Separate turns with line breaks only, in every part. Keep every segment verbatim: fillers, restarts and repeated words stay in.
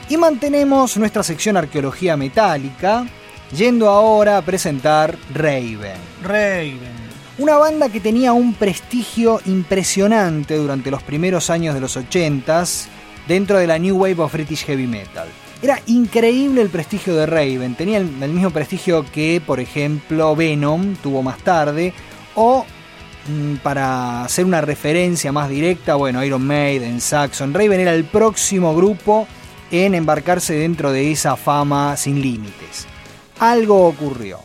Y mantenemos nuestra sección Arqueología Metálica, yendo ahora a presentar Raven.
Raven.
Una banda que tenía un prestigio impresionante durante los primeros años de los ochentas dentro de la New Wave of British Heavy Metal. Era increíble el prestigio de Raven, tenía el, el mismo prestigio que, por ejemplo, Venom tuvo más tarde, o mmm, para hacer una referencia más directa, bueno, Iron Maiden, Saxon. Raven era el próximo grupo en embarcarse dentro de esa fama sin límites. Algo ocurrió.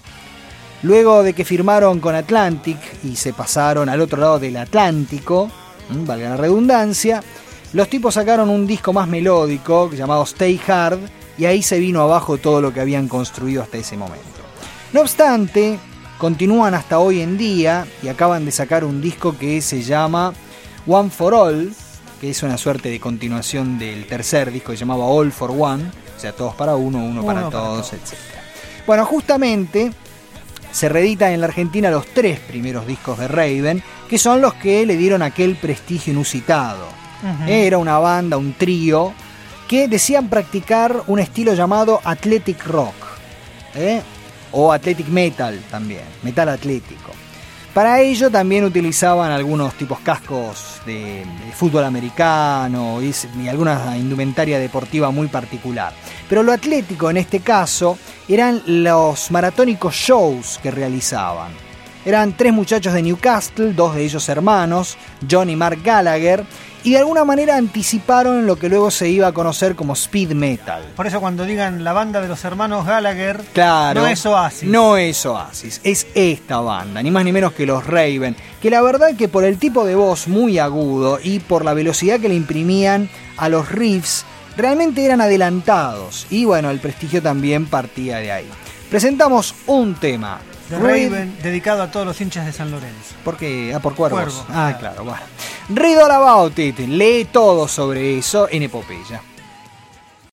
Luego de que firmaron con Atlantic y se pasaron al otro lado del Atlántico, ¿m? valga la redundancia, los tipos sacaron un disco más melódico llamado Stay Hard y ahí se vino abajo todo lo que habían construido hasta ese momento. No obstante, continúan hasta hoy en día y acaban de sacar un disco que se llama One for All, que es una suerte de continuación del tercer disco que se llamaba All for One, o sea, todos para uno, uno, uno para, para todos, todos, etcétera. Bueno, justamente se reeditan en la Argentina los tres primeros discos de Raven, que son los que le dieron aquel prestigio inusitado. Uh-huh. Era una banda, un trío, que decían practicar un estilo llamado Athletic Rock, ¿eh? o Athletic Metal también, metal atlético. Para ello también utilizaban algunos tipos cascos de, de fútbol americano y, y alguna indumentaria deportiva muy particular. Pero lo atlético en este caso eran los maratónicos shows que realizaban. Eran tres muchachos de Newcastle, dos de ellos hermanos, John y Mark Gallagher, y de alguna manera anticiparon lo que luego se iba a conocer como speed metal.
Por eso cuando digan la banda de los hermanos Gallagher,
claro,
no es Oasis.
No es Oasis, es esta banda, ni más ni menos que los Raven, que la verdad que por el tipo de voz muy agudo y por la velocidad que le imprimían a los riffs, realmente eran adelantados, y bueno, el prestigio también partía de ahí. Presentamos un tema
de Raven, Raven dedicado a todos los hinchas de San Lorenzo.
¿Por qué? Ah, por Cuervos.
Cuervo,
ah,
claro.
claro, bueno. Read All About It, lee todo sobre eso en Epopeya.